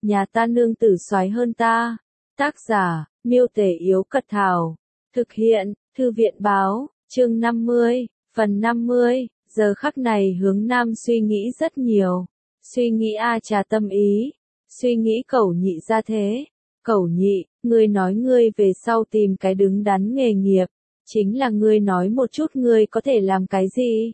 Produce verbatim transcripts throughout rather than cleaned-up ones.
nhà ta nương tử soái hơn ta. Tác giả, Miêu Tể Yếu Cật Thảo. Thực hiện, Thư viện Báo, chương năm mươi, phần năm mươi. Giờ khắc này Hướng Nam suy nghĩ rất nhiều. Suy nghĩ A Trà tâm ý. Suy nghĩ Cẩu Nhị ra thế. Cẩu Nhị, ngươi nói ngươi về sau tìm cái đứng đắn nghề nghiệp. Chính là ngươi nói một chút ngươi có thể làm cái gì?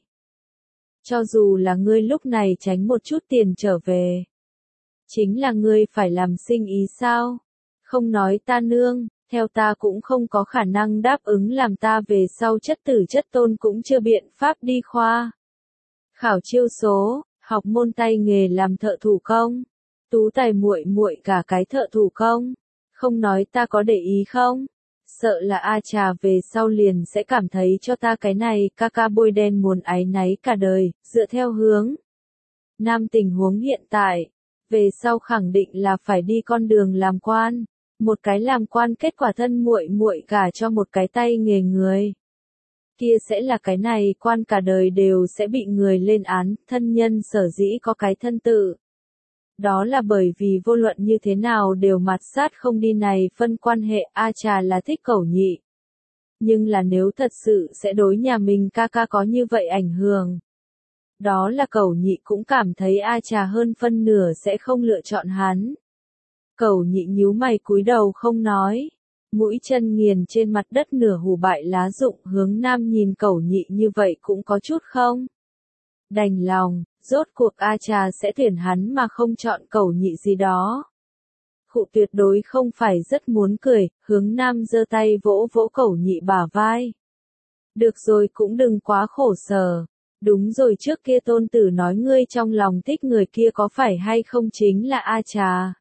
Cho dù là ngươi lúc này tránh một chút tiền trở về. Chính là ngươi phải làm sinh ý sao? Không nói ta nương, theo ta cũng không có khả năng đáp ứng làm ta về sau chất tử chất tôn cũng chưa biện pháp đi khoa. Khảo chiêu số, học môn tay nghề làm thợ thủ công. Tú tài muội muội cả cái thợ thủ công. Không nói ta có để ý không? Sợ là A Trà về sau liền sẽ cảm thấy cho ta cái này ca ca bôi đen muốn áy náy cả đời, dựa theo hướng. Nam tình huống hiện tại, về sau khẳng định là phải đi con đường làm quan, một cái làm quan kết quả thân muội muội cả cho một cái tay nghề người. Kia sẽ là cái này quan cả đời đều sẽ bị người lên án, thân nhân sở dĩ có cái thân tự. Đó là bởi vì vô luận như thế nào đều mặt sát không đi này phân quan hệ A Trà là thích Cẩu Nhị. Nhưng là nếu thật sự sẽ đối nhà mình ca ca có như vậy ảnh hưởng. Đó là Cẩu Nhị cũng cảm thấy A Trà hơn phân nửa sẽ không lựa chọn hắn. Cẩu Nhị nhíu mày cúi đầu không nói. Mũi chân nghiền trên mặt đất nửa hù bại lá rụng Hướng Nam nhìn Cẩu Nhị như vậy cũng có chút không đành lòng, rốt cuộc A Trà sẽ tuyển hắn mà không chọn Cẩu Nhị gì đó. Khụ tuyệt đối không phải rất muốn cười, Hướng Nam giơ tay vỗ vỗ Cẩu Nhị bả vai. Được rồi cũng đừng quá khổ sở. Đúng rồi trước kia tôn tử nói ngươi trong lòng thích người kia có phải hay không chính là A Trà.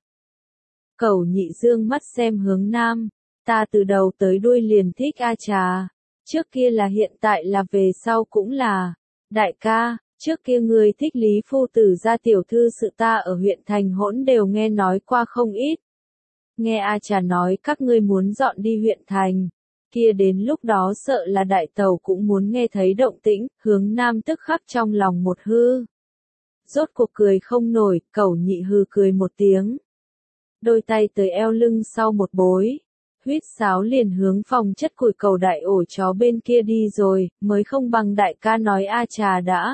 Cẩu Nhị dương mắt xem Hướng Nam. Ta từ đầu tới đuôi liền thích A Trà. Trước kia là hiện tại là về sau cũng là. Đại ca, trước kia ngươi thích Lý Phu Tử gia tiểu thư sự ta ở huyện thành hỗn đều nghe nói qua không ít. Nghe A Trà nói các ngươi muốn dọn đi huyện thành. Kia đến lúc đó sợ là đại tàu cũng muốn nghe thấy động tĩnh, Hướng Nam tức khắc trong lòng một hư. Rốt cuộc cười không nổi, Cẩu Nhị hư cười một tiếng. Đôi tay tới eo lưng sau một bối. Huýt sáo liền hướng phòng chất củi cầu đại ổ chó bên kia đi rồi, mới không bằng đại ca nói A Trà đã.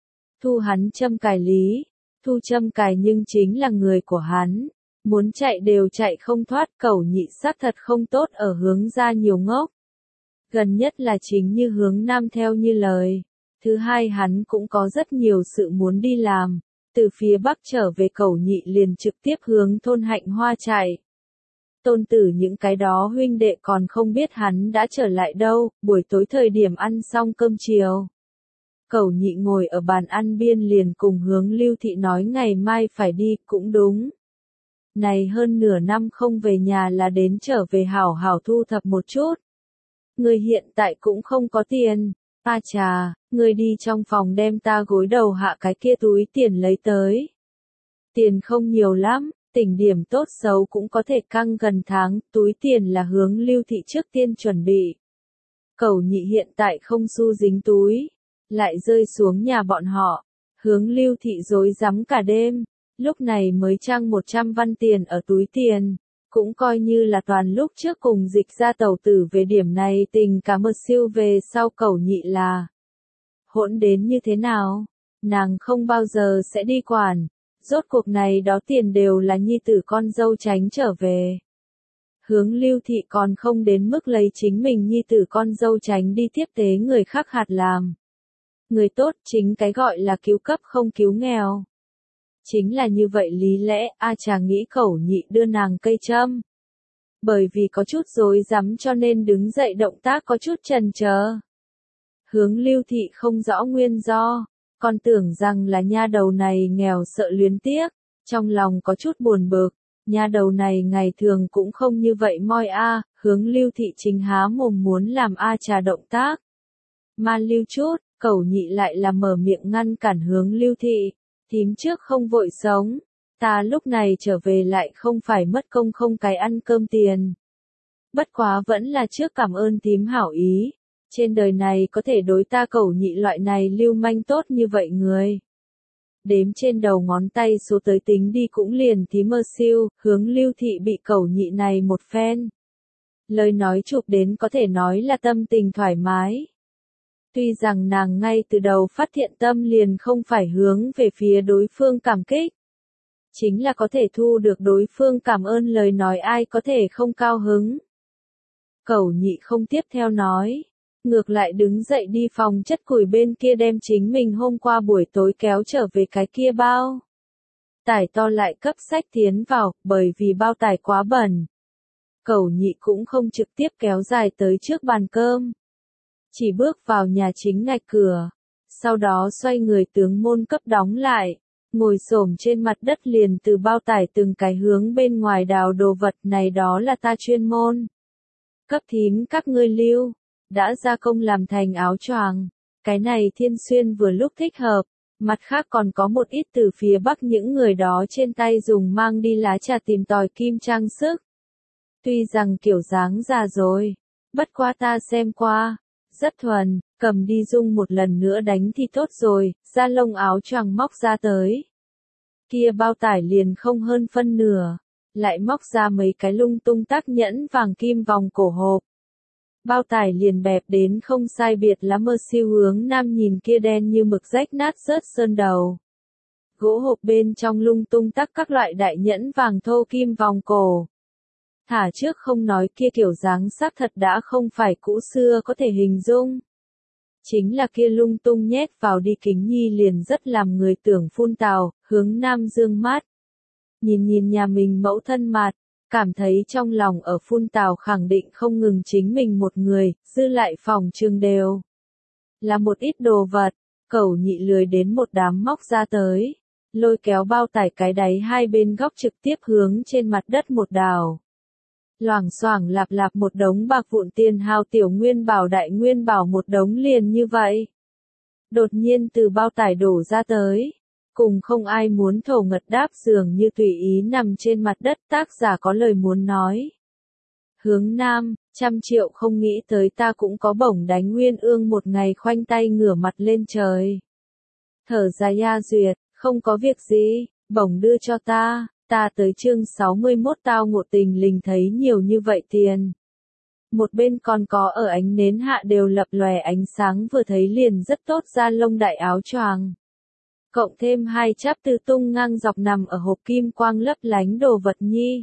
Thu hắn châm cài lý. Thu châm cài nhưng chính là người của hắn. Muốn chạy đều chạy không thoát, Cẩu Nhị xác thật không tốt ở hướng ra nhiều ngốc. Gần nhất là chính như Hướng Nam theo như lời. Thứ hai hắn cũng có rất nhiều sự muốn đi làm. Từ phía Bắc trở về Cẩu Nhị liền trực tiếp hướng thôn Hạnh Hoa chạy. Tôn tử những cái đó huynh đệ còn không biết hắn đã trở lại đâu, buổi tối thời điểm ăn xong cơm chiều. Cẩu Nhị ngồi ở bàn ăn biên liền cùng Hướng Lưu Thị nói ngày mai phải đi, cũng đúng. Này hơn nửa năm không về nhà là đến trở về hảo hảo thu thập một chút. Người hiện tại cũng không có tiền. A Trà, người đi trong phòng đem ta gối đầu hạ cái kia túi tiền lấy tới. Tiền không nhiều lắm, tỉnh điểm tốt xấu cũng có thể căng gần tháng, túi tiền là Hướng Lưu Thị trước tiên chuẩn bị. Cẩu Nhị hiện tại không xu dính túi, lại rơi xuống nhà bọn họ. Hướng Lưu Thị rối rắm cả đêm. Lúc này mới trăng một trăm văn tiền ở túi tiền, cũng coi như là toàn lúc trước cùng dịch ra tàu tử về điểm này tình cả mật siêu về sau Cẩu Nhị là. Hỗn đến như thế nào? Nàng không bao giờ sẽ đi quản, rốt cuộc này đó tiền đều là nhi tử con dâu tránh trở về. Hướng Lưu Thị còn không đến mức lấy chính mình nhi tử con dâu tránh đi tiếp tế người khác hạt làm. Người tốt chính cái gọi là cứu cấp không cứu nghèo. Chính là như vậy lý lẽ, A Trà nghĩ Cẩu Nhị đưa nàng cây châm. Bởi vì có chút rối rắm cho nên đứng dậy động tác có chút chần chờ. Hướng Lưu Thị không rõ nguyên do, còn tưởng rằng là nha đầu này nghèo sợ luyến tiếc, trong lòng có chút buồn bực, nha đầu này ngày thường cũng không như vậy moi a, Hướng Lưu Thị chính há mồm muốn làm A Trà động tác. Man lưu chút, Cẩu Nhị lại là mở miệng ngăn cản Hướng Lưu Thị. Thím trước không vội sống, ta lúc này trở về lại không phải mất công không cái ăn cơm tiền. Bất quá vẫn là trước cảm ơn thím hảo ý, trên đời này có thể đối ta Cẩu Nhị loại này lưu manh tốt như vậy người. đếm trên đầu ngón tay số tới tính đi cũng liền tí mơ siêu, hướng Lưu Thị bị cẩu nhị này một phen. Lời nói chụp đến có thể nói là tâm tình thoải mái. Tuy rằng nàng ngay từ đầu phát hiện tâm liền không phải hướng về phía đối phương cảm kích. Chính là có thể thu được đối phương cảm ơn lời nói ai có thể không cao hứng. Cẩu nhị không tiếp theo nói. Ngược lại đứng dậy đi phòng chất củi bên kia đem chính mình hôm qua buổi tối kéo trở về cái kia bao. Tải to lại cấp sách tiến vào, bởi vì bao tải quá bẩn. Cẩu nhị cũng không trực tiếp kéo dài tới trước bàn cơm. Chỉ bước vào nhà chính ngạch cửa. Sau đó xoay người tướng môn cấp đóng lại. Ngồi xổm trên mặt đất liền từ bao tải từng cái hướng bên ngoài đào đồ vật này đó là ta chuyên môn. Cấp thím các ngươi lưu. Đã gia công làm thành áo choàng. Cái này Thiên Xuyên vừa lúc thích hợp. Mặt khác còn có một ít từ phía Bắc những người đó trên tay dùng mang đi lá trà tìm tòi kim trang sức. Tuy rằng kiểu dáng già rồi. Bất quá ta xem qua. Rất thuần, cầm đi dung một lần nữa đánh thì tốt rồi. Da lông áo choàng móc ra tới. Kia bao tải liền không hơn phân nửa. Lại móc ra mấy cái lung tung tác nhẫn vàng kim vòng cổ hộp. Bao tải liền bẹp đến không sai biệt lắm mơ siêu hướng nam nhìn kia đen như mực rách nát rớt sơn đầu. Gỗ hộp bên trong lung tung tắc các loại đại nhẫn vàng thô kim vòng cổ. Thả trước không nói kia kiểu dáng sắc thật đã không phải cũ xưa có thể hình dung. Chính là kia lung tung nhét vào đi kính nhi liền rất làm người tưởng phun tào, hướng nam dương mát. Nhìn nhìn nhà mình mẫu thân mặt. Cảm thấy trong lòng ở phun tào khẳng định không ngừng chính mình một người, dư lại phòng trường đều. Là một ít đồ vật, cẩu nhị lười đến một đám móc ra tới. Lôi kéo bao tải cái đáy hai bên góc trực tiếp hướng trên mặt đất một đào. Loảng xoảng lạp lạp một đống bạc vụn tiền hào tiểu nguyên bảo đại nguyên bảo một đống liền như vậy. Đột nhiên từ bao tải đổ ra tới. Cùng không ai muốn thổ ngật đáp dường như tùy ý nằm trên mặt đất tác giả có lời muốn nói. Hướng nam, trăm triệu không nghĩ tới ta cũng có bổng đánh nguyên ương một ngày khoanh tay ngửa mặt lên trời. Thở dài ya duyệt, không có việc gì, bổng đưa cho ta, ta tới chương sáu mươi mốt tao ngộ tình lình thấy nhiều như vậy tiền. Một bên còn có ở ánh nến hạ đều lập lòe ánh sáng vừa thấy liền rất tốt da lông đại áo choàng. Cộng thêm hai cháp tư tung ngang dọc nằm ở hộp kim quang lấp lánh đồ vật nhi.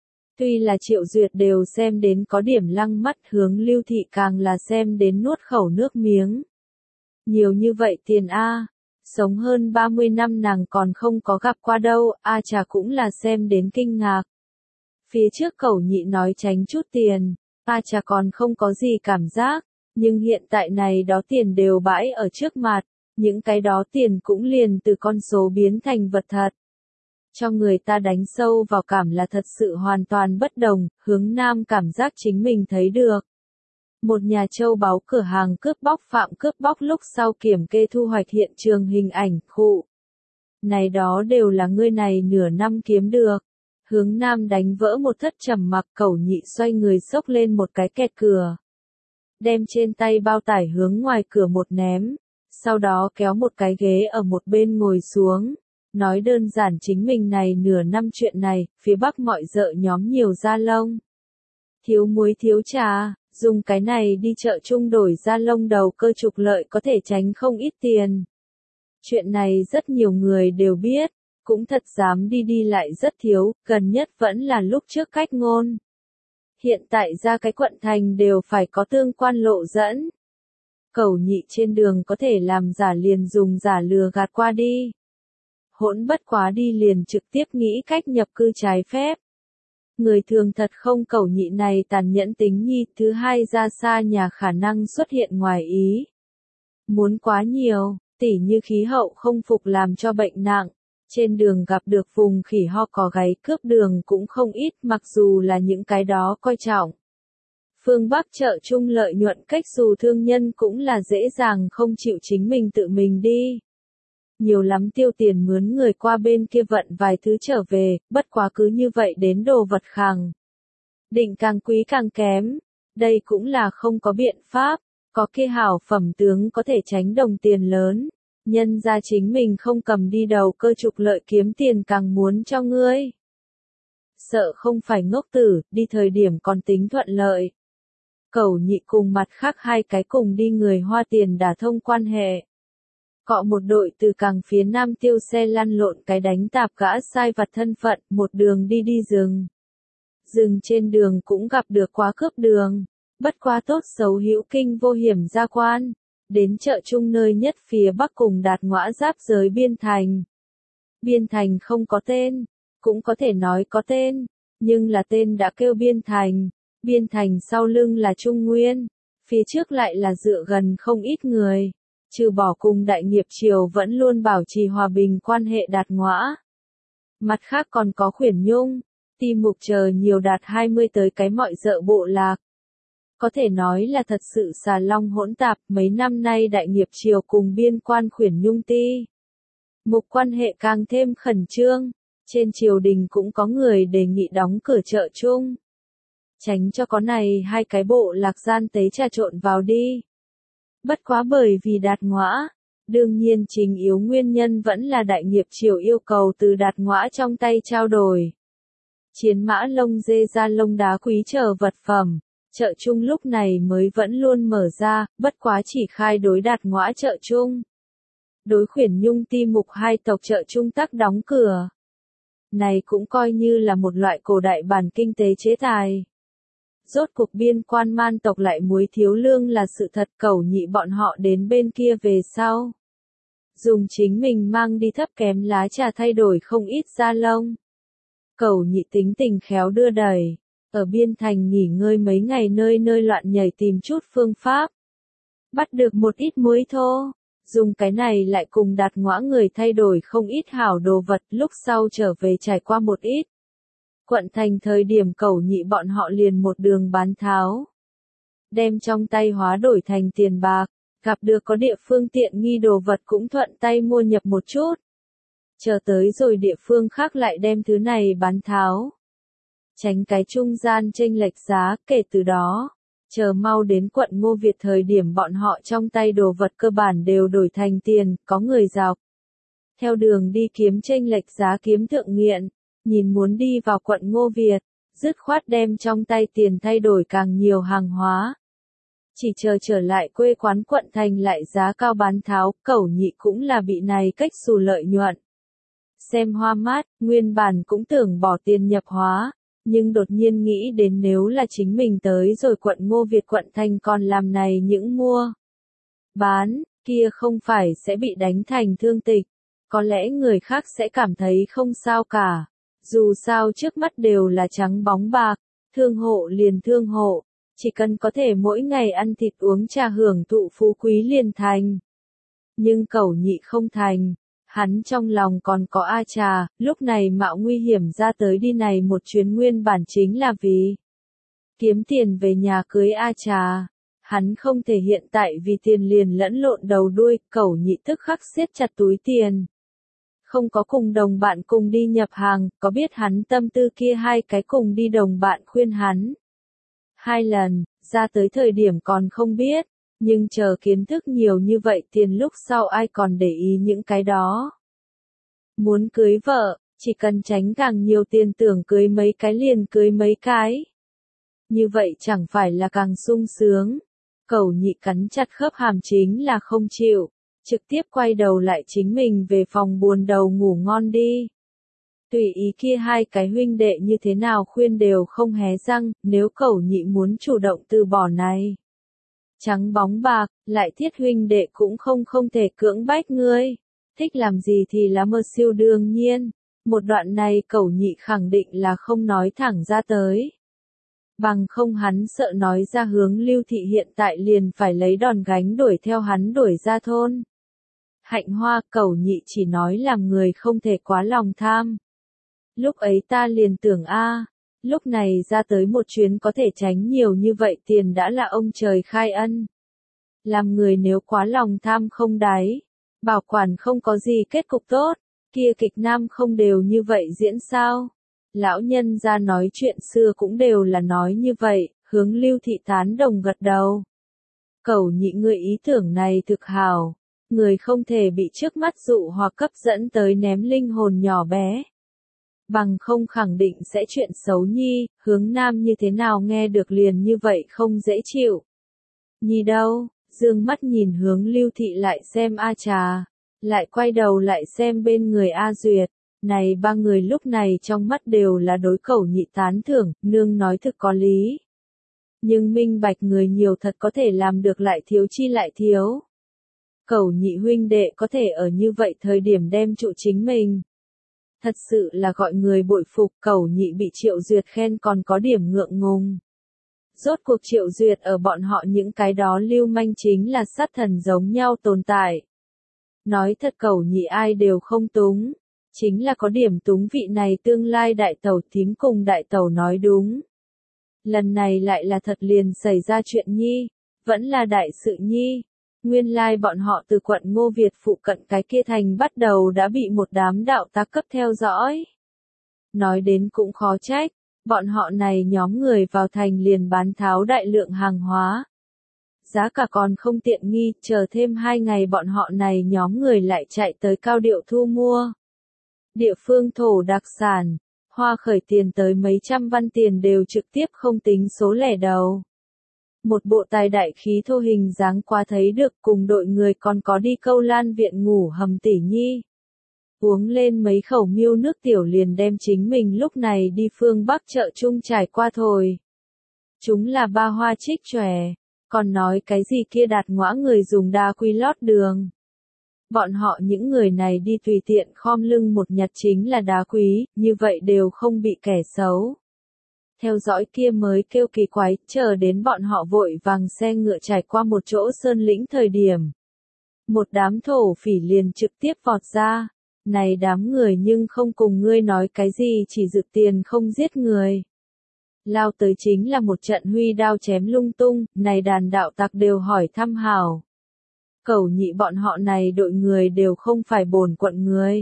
Tuy là Triệu Duyệt đều xem đến có điểm lăng mắt hướng Lưu Thị càng là xem đến nuốt khẩu nước miếng. Nhiều như vậy tiền a, sống hơn ba mươi năm nàng còn không có gặp qua đâu, a chà cũng là xem đến kinh ngạc. Phía trước cẩu nhị nói tránh chút tiền, a chà còn không có gì cảm giác, nhưng hiện tại này đó tiền đều bãi ở trước mặt. Những cái đó tiền cũng liền từ con số biến thành vật thật. Cho người ta đánh sâu vào cảm là thật sự hoàn toàn bất đồng, hướng nam cảm giác chính mình thấy được. Một nhà châu báu cửa hàng cướp bóc phạm cướp bóc lúc sau kiểm kê thu hoạch hiện trường hình ảnh, khụ. Này đó đều là ngươi này nửa năm kiếm được. Hướng nam đánh vỡ một thất trầm mặc cẩu nhị xoay người xốc lên một cái kẹt cửa. Đem trên tay bao tải hướng ngoài cửa một ném. Sau đó kéo một cái ghế ở một bên ngồi xuống, nói đơn giản chính mình này nửa năm chuyện này, phía Bắc mọi dợ nhóm nhiều da lông. Thiếu muối thiếu trà, dùng cái này đi chợ chung đổi da lông đầu cơ trục lợi có thể tránh không ít tiền. Chuyện này rất nhiều người đều biết, cũng thật dám đi đi lại rất thiếu, gần nhất vẫn là lúc trước cách ngôn. Hiện tại ra cái quận thành đều phải có tương quan lộ dẫn. Cẩu nhị trên đường có thể làm giả liền dùng giả lừa gạt qua đi. Hỗn bất quá đi liền trực tiếp nghĩ cách nhập cư trái phép. Người thường thật không cẩu nhị này tàn nhẫn tính nhi, thứ hai ra xa nhà khả năng xuất hiện ngoài ý. Muốn quá nhiều, tỉ như khí hậu không phục làm cho bệnh nặng. Trên đường gặp được vùng khỉ ho có gáy cướp đường cũng không ít mặc dù là những cái đó coi trọng. Phương Bắc chợ chung lợi nhuận cách dù thương nhân cũng là dễ dàng không chịu chính mình tự mình đi. Nhiều lắm tiêu tiền mướn người qua bên kia vận vài thứ trở về, bất quá cứ như vậy đến đồ vật khẳng. Định càng quý càng kém, đây cũng là không có biện pháp, có kia hảo phẩm tướng có thể tránh đồng tiền lớn, Nhân ra chính mình không cầm đi đầu cơ trục lợi kiếm tiền càng muốn cho ngươi. Sợ không phải ngốc tử, đi thời điểm còn tính thuận lợi. Cẩu Nhị cùng mặt khác hai cái cùng đi người Hoa tiền đả thông quan hệ. Cọ một đội từ càng phía nam tiêu xe lăn lộn cái đánh tạp gã sai vặt thân phận, một đường đi đi rừng. Rừng trên đường cũng gặp được quá cướp đường, bất quá tốt xấu hữu kinh vô hiểm ra quan, đến chợ chung nơi nhất phía bắc cùng Đạt Ngõa giáp giới Biên Thành. Biên Thành không có tên, cũng có thể nói có tên, nhưng là tên đã kêu Biên Thành. Biên Thành sau lưng là Trung Nguyên, phía trước lại là dựa gần không ít người, trừ bỏ cùng Đại Nghiệp Triều vẫn luôn bảo trì hòa bình quan hệ Đạt Ngõa. Mặt khác còn có Khuyển Nhung, Ti Mục chờ nhiều đạt hai mươi tới cái mọi dợ bộ lạc. Có thể nói là thật sự xà long hỗn tạp, mấy năm nay Đại Nghiệp Triều cùng biên quan Khuyển Nhung Ti Mục quan hệ càng thêm khẩn trương, trên triều đình cũng có người đề nghị đóng cửa chợ chung. Tránh cho có này hai cái bộ lạc gian tế trà trộn vào đi. Bất quá bởi vì Đạt Ngõa, đương nhiên chính yếu nguyên nhân vẫn là Đại Nghiệp Triều yêu cầu từ Đạt Ngõa trong tay trao đổi. Chiến mã lông dê ra lông đá quý chờ vật phẩm, chợ chung lúc này mới vẫn luôn mở ra, bất quá chỉ khai đối Đạt Ngõa chợ chung. Đối Khuyển Nhung Ti Mục hai tộc chợ chung tắc đóng cửa. Này cũng coi như là một loại cổ đại bản kinh tế chế tài. Rốt cuộc biên quan man tộc lại muối thiếu lương là sự thật, Cẩu Nhị bọn họ đến bên kia về sau. Dùng chính mình mang đi thấp kém lá trà thay đổi không ít da lông. Cẩu Nhị tính tình khéo đưa đẩy, ở Biên Thành nghỉ ngơi mấy ngày nơi nơi loạn nhảy tìm chút phương pháp. Bắt được một ít muối thô, dùng cái này lại cùng Đạt Ngõa người thay đổi không ít hảo đồ vật, lúc sau trở về trải qua một ít. Quận thành thời điểm Cẩu Nhị bọn họ liền một đường bán tháo. Đem trong tay hóa đổi thành tiền bạc, gặp được có địa phương tiện nghi đồ vật cũng thuận tay mua nhập một chút. Chờ tới rồi địa phương khác lại đem thứ này bán tháo. Tránh cái trung gian chênh lệch giá, kể từ đó, chờ mau đến quận Ngô Việt thời điểm bọn họ trong tay đồ vật cơ bản đều đổi thành tiền, có người dọc. Theo đường đi kiếm chênh lệch giá kiếm thượng nghiện, nhìn muốn đi vào quận Ngô Việt, dứt khoát đem trong tay tiền thay đổi càng nhiều hàng hóa. Chỉ chờ trở lại quê quán quận thành lại giá cao bán tháo, Cẩu Nhị cũng là bị này cách xù lợi nhuận. Xem hoa mát, nguyên bản cũng tưởng bỏ tiền nhập hóa, nhưng đột nhiên nghĩ đến nếu là chính mình tới rồi quận Ngô Việt quận thành còn làm này những mua. Bán, kia không phải sẽ bị đánh thành thương tịch, có lẽ người khác sẽ cảm thấy không sao cả. Dù sao trước mắt đều là trắng bóng bạc, thương hộ liền thương hộ, chỉ cần có thể mỗi ngày ăn thịt uống trà hưởng thụ phú quý liền thành. Nhưng Cẩu Nhị không thành, hắn trong lòng còn có A Trà, lúc này mạo nguy hiểm ra tới đi này một chuyến nguyên bản chính là vì kiếm tiền về nhà cưới A Trà. Hắn không thể hiện tại vì tiền liền lẫn lộn đầu đuôi, Cẩu Nhị tức khắc siết chặt túi tiền. Không có cùng đồng bạn cùng đi nhập hàng, có biết hắn tâm tư kia hai cái cùng đi đồng bạn khuyên hắn. Hai lần, ra tới thời điểm còn không biết, nhưng chờ kiến thức nhiều như vậy tiền lúc sau ai còn để ý những cái đó. Muốn cưới vợ, chỉ cần tránh càng nhiều tiền tưởng cưới mấy cái liền cưới mấy cái. Như vậy chẳng phải là càng sung sướng. Cẩu Nhị cắn chặt khớp hàm chính là không chịu. Trực tiếp quay đầu lại chính mình về phòng buồn đầu ngủ ngon đi. Tùy ý kia hai cái huynh đệ như thế nào khuyên đều không hé răng, nếu Cẩu Nhị muốn chủ động từ bỏ này. Trắng bóng bạc, lại thiết huynh đệ cũng không không thể cưỡng bách ngươi. Thích làm gì thì là mơ siêu đương nhiên. Một đoạn này Cẩu Nhị khẳng định là không nói thẳng ra tới. Bằng không hắn sợ nói ra hướng Lưu Thị hiện tại liền phải lấy đòn gánh đuổi theo hắn đuổi ra thôn. Hạnh Hoa, Cẩu Nhị chỉ nói làm người không thể quá lòng tham. Lúc ấy ta liền tưởng a, lúc này ra tới một chuyến có thể tránh nhiều như vậy tiền đã là ông trời khai ân. Làm người nếu quá lòng tham không đáy, bảo quản không có gì kết cục tốt, kia kịch nam không đều như vậy diễn sao? Lão nhân ra nói chuyện xưa cũng đều là nói như vậy, hướng Lưu Thị tán đồng gật đầu. Cẩu Nhị ngươi ý tưởng này thực hào. Người không thể bị trước mắt dụ hoặc cấp dẫn tới ném linh hồn nhỏ bé. Bằng không khẳng định sẽ chuyện xấu Nhi, hướng Nam như thế nào nghe được liền như vậy không dễ chịu. Nhi đâu, dương mắt nhìn hướng Lưu Thị lại xem A Trà, lại quay đầu lại xem bên người A Duyệt. Này ba người lúc này trong mắt đều là đối Cẩu Nhị tán thưởng, nương nói thực có lý. Nhưng minh bạch người nhiều thật có thể làm được lại thiếu chi lại thiếu. Cẩu Nhị huynh đệ có thể ở như vậy thời điểm đem trụ chính mình. Thật sự là gọi người bội phục. Cẩu Nhị bị Triệu Duyệt khen còn có điểm ngượng ngùng. Rốt cuộc Triệu Duyệt ở bọn họ những cái đó lưu manh chính là sát thần giống nhau tồn tại. Nói thật Cẩu Nhị ai đều không túng. Chính là có điểm túng vị này tương lai đại tẩu thím cùng đại tẩu nói đúng. Lần này lại là thật liền xảy ra chuyện Nhi, vẫn là đại sự Nhi. Nguyên lai bọn họ từ quận Ngô Việt phụ cận cái kia thành bắt đầu đã bị một đám đạo tác cấp theo dõi. Nói đến cũng khó trách, bọn họ này nhóm người vào thành liền bán tháo đại lượng hàng hóa. Giá cả còn không tiện nghi, chờ thêm hai ngày bọn họ này nhóm người lại chạy tới cao điệu thu mua. Địa phương thổ đặc sản, hoa khởi tiền tới mấy trăm văn tiền đều trực tiếp không tính số lẻ đầu. Một bộ tài đại khí thô hình dáng quá thấy được cùng đội người còn có đi câu lan viện ngủ hầm tỷ nhi. Uống lên mấy khẩu miêu nước tiểu liền đem chính mình lúc này đi phương Bắc chợ chung trải qua thôi. Chúng là ba hoa trích chòe, còn nói cái gì kia đạt ngõa người dùng đá quý lót đường. Bọn họ những người này đi tùy tiện khom lưng một nhặt chính là đá quý, như vậy đều không bị kẻ xấu. Theo dõi kia mới kêu kỳ quái, chờ đến bọn họ vội vàng xe ngựa trải qua một chỗ sơn lĩnh thời điểm. Một đám thổ phỉ liền trực tiếp vọt ra. Này đám người nhưng không cùng ngươi nói cái gì chỉ dự tiền không giết người. Lao tới chính là một trận huy đao chém lung tung, này đàn đạo tặc đều hỏi thăm hảo. Cẩu Nhị bọn họ này đội người đều không phải bổn quận người.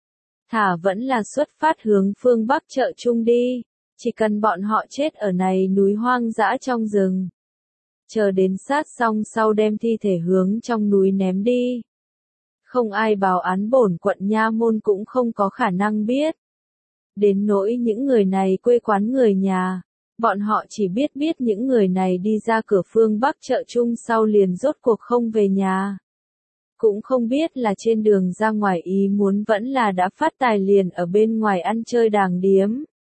Thả vẫn là xuất phát hướng phương Bắc chợ chung đi, chỉ cần bọn họ chết ở này núi hoang dã trong rừng. Chờ đến sát xong sau đem thi thể hướng trong núi ném đi. Không ai báo án bổn quận nha môn cũng không có khả năng biết. Đến nỗi những người này quê quán người nhà, bọn họ chỉ biết biết những người này đi ra cửa phương Bắc chợ chung sau liền rốt cuộc không về nhà. Cũng không biết là trên đường ra ngoài ý muốn vẫn là đã phát tài liền ở bên ngoài ăn chơi đàng điếm.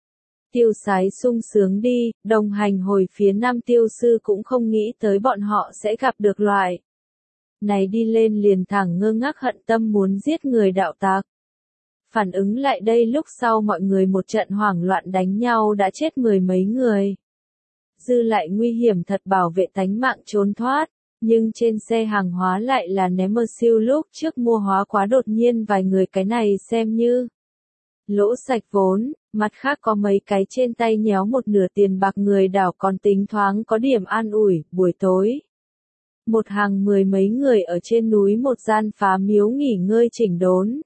Tiêu sái sung sướng đi, đồng hành hồi phía Nam tiêu sư cũng không nghĩ tới bọn họ sẽ gặp được loại. Này đi lên liền thẳng ngơ ngác hận tâm muốn giết người đạo tặc. Phản ứng lại đây lúc sau mọi người một trận hoảng loạn đánh nhau đã chết mười mấy người. Dư lại nguy hiểm thật bảo vệ tánh mạng trốn thoát, nhưng trên xe hàng hóa lại là ném mơ siêu lúc trước mua hóa quá đột nhiên vài người cái này xem như lỗ sạch vốn, mặt khác có mấy cái trên tay nhéo một nửa tiền bạc người đảo còn tính thoáng có điểm an ủi, buổi tối. Một hàng mười mấy người ở trên núi một gian phá miếu nghỉ ngơi chỉnh đốn.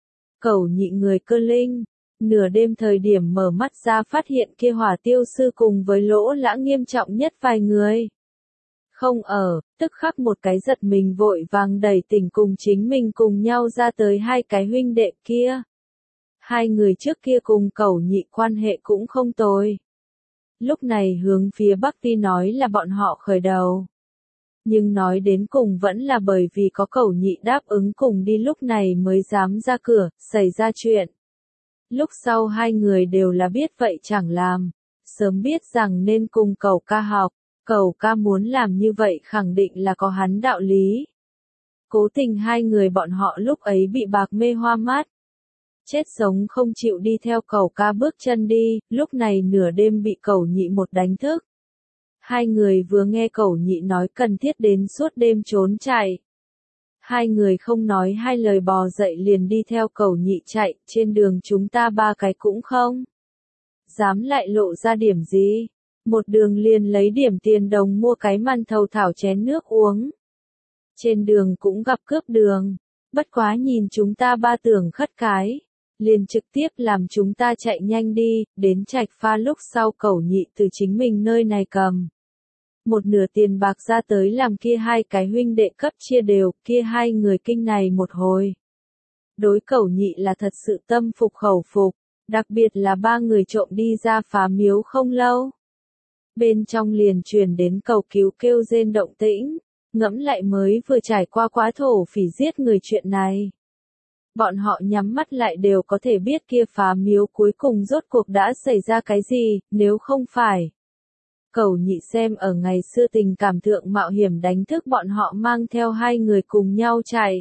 Cẩu Nhị người cơ linh, nửa đêm thời điểm mở mắt ra phát hiện kia hỏa tiêu sư cùng với lỗ lã nghiêm trọng nhất vài người. Không ở, tức khắc một cái giật mình vội vàng đẩy tỉnh cùng chính mình cùng nhau ra tới hai cái huynh đệ kia. Hai người trước kia cùng Cẩu Nhị quan hệ cũng không tồi. Lúc này hướng phía Bắc đi nói là bọn họ khởi đầu. Nhưng nói đến cùng vẫn là bởi vì có Cẩu Nhị đáp ứng cùng đi lúc này mới dám ra cửa, xảy ra chuyện. Lúc sau hai người đều là biết vậy chẳng làm, sớm biết rằng nên cùng Cẩu ca học, Cẩu ca muốn làm như vậy khẳng định là có hắn đạo lý. Cố tình hai người bọn họ lúc ấy bị bạc mê hoa mắt. Chết sống không chịu đi theo Cẩu ca bước chân đi, lúc này nửa đêm bị Cẩu Nhị một đánh thức. Hai người vừa nghe Cẩu Nhị nói cần thiết đến suốt đêm trốn chạy. Hai người không nói hai lời bò dậy liền đi theo Cẩu Nhị chạy, trên đường chúng ta ba cái cũng không dám lại lộ ra điểm gì. Một đường liền lấy điểm tiền đồng mua cái măn thầu thảo chén nước uống. Trên đường cũng gặp cướp đường, bất quá nhìn chúng ta ba tưởng khất cái. Liền trực tiếp làm chúng ta chạy nhanh đi, đến Trạch Pha lúc sau Cẩu Nhị từ chính mình nơi này cầm một nửa tiền bạc ra tới làm kia hai cái huynh đệ cấp chia đều, kia hai người kinh này một hồi. Đối Cẩu Nhị là thật sự tâm phục khẩu phục, đặc biệt là ba người trộm đi ra phá miếu không lâu. Bên trong liền truyền đến cầu cứu kêu rên động tĩnh, ngẫm lại mới vừa trải qua quá thổ phỉ giết người chuyện này. Bọn họ nhắm mắt lại đều có thể biết kia phá miếu cuối cùng rốt cuộc đã xảy ra cái gì, nếu không phải. Cẩu Nhị xem ở ngày xưa tình cảm thượng mạo hiểm đánh thức bọn họ mang theo hai người cùng nhau chạy.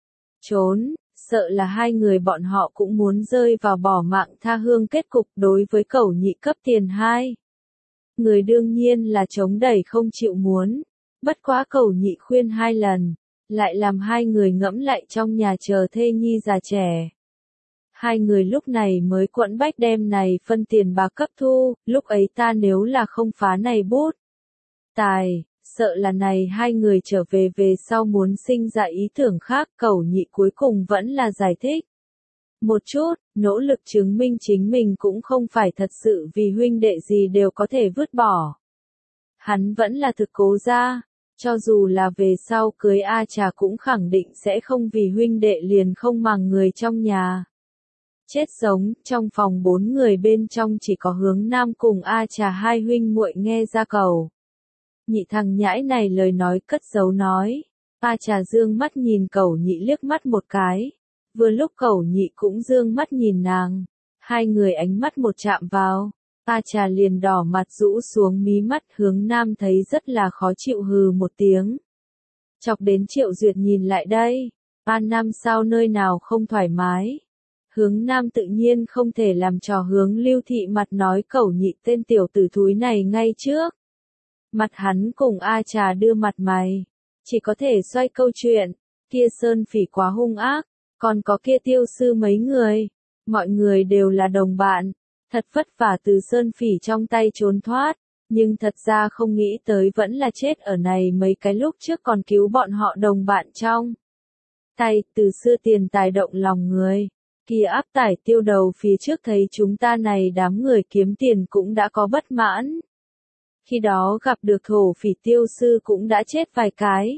Trốn, sợ là hai người bọn họ cũng muốn rơi vào bỏ mạng tha hương kết cục đối với Cẩu Nhị cấp tiền hai. Người đương nhiên là chống đẩy không chịu muốn, bất quá Cẩu Nhị khuyên hai lần, lại làm hai người ngẫm lại trong nhà chờ thê nhi già trẻ. Hai người lúc này mới quẫn bách đem này phân tiền bạc cấp thu, lúc ấy ta nếu là không phá này bút. Tài, sợ là này hai người trở về về sau muốn sinh ra ý tưởng khác, Cẩu Nhị cuối cùng vẫn là giải thích. Một chút, nỗ lực chứng minh chính mình cũng không phải thật sự vì huynh đệ gì đều có thể vứt bỏ. Hắn vẫn là thực cố ra, cho dù là về sau cưới A Trà cũng khẳng định sẽ không vì huynh đệ liền không màng người trong nhà. Chết sống, trong phòng bốn người bên trong chỉ có Hướng Nam cùng A Trà hai huynh muội nghe ra cầu. Nhị thằng nhãi này lời nói cất giấu nói. A Trà dương mắt nhìn Cẩu Nhị liếc mắt một cái. Vừa lúc Cẩu Nhị cũng dương mắt nhìn nàng. Hai người ánh mắt một chạm vào. A Trà liền đỏ mặt rũ xuống mí mắt. Hướng Nam thấy rất là khó chịu hừ một tiếng. Chọc đến Triệu Duyệt nhìn lại đây. A Nam sao nơi nào không thoải mái. Hướng Nam tự nhiên không thể làm trò Hướng Lưu Thị mặt nói Cẩu Nhị tên tiểu tử thúi này ngay trước. Mặt hắn cùng A Trà đưa mặt mày. Chỉ có thể xoay câu chuyện. Kia Sơn Phỉ quá hung ác. Còn có kia Tiêu Sư mấy người. Mọi người đều là đồng bạn. Thật vất vả từ Sơn Phỉ trong tay trốn thoát. Nhưng thật ra không nghĩ tới vẫn là chết ở này mấy cái lúc trước còn cứu bọn họ đồng bạn trong. Tay từ xưa tiền tài động lòng người. Kia áp tải Tiêu đầu phía trước thấy chúng ta này đám người kiếm tiền cũng đã có bất mãn. Khi đó gặp được thổ phỉ Tiêu sư cũng đã chết vài cái.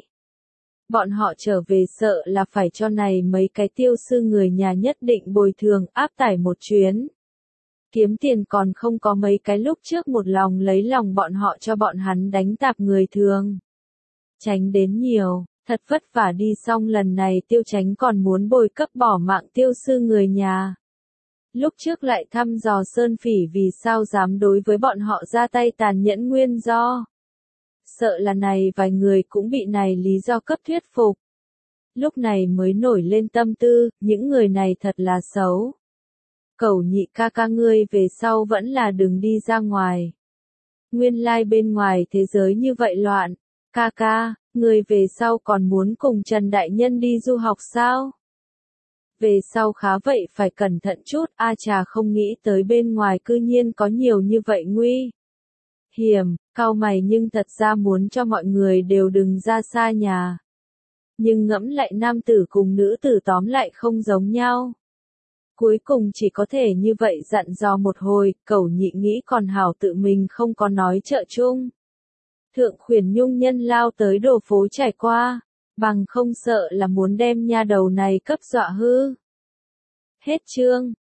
Bọn họ trở về sợ là phải cho này mấy cái Tiêu sư người nhà nhất định bồi thường áp tải một chuyến. Kiếm tiền còn không có mấy cái lúc trước một lòng lấy lòng bọn họ cho bọn hắn đánh tạp người thường. Tránh đến nhiều, thật vất vả đi xong lần này Tiêu Chánh còn muốn bồi cấp bỏ mạng Tiêu sư người nhà. Lúc trước lại thăm dò Sơn Phỉ vì sao dám đối với bọn họ ra tay tàn nhẫn nguyên do. Sợ là này vài người cũng bị này lý do cấp thuyết phục. Lúc này mới nổi lên tâm tư, những người này thật là xấu. Cẩu Nhị ca ca ngươi về sau vẫn là đừng đi ra ngoài. Nguyên lai bên ngoài thế giới như vậy loạn. Ca ca, ngươi về sau còn muốn cùng Trần Đại Nhân đi du học sao? Về sau khá vậy phải cẩn thận chút, A Trà không nghĩ tới bên ngoài cư nhiên có nhiều như vậy nguy hiểm, cau mày nhưng thật ra muốn cho mọi người đều đừng ra xa nhà. Nhưng ngẫm lại nam tử cùng nữ tử tóm lại không giống nhau. Cuối cùng chỉ có thể như vậy dặn dò một hồi, Cẩu Nhị nghĩ còn hảo tự mình không có nói trợ chung. Thượng khuyển nhung nhân lao tới đồ phố trải qua, bằng không sợ là muốn đem nha đầu này cấp dọa hư. Hết chương.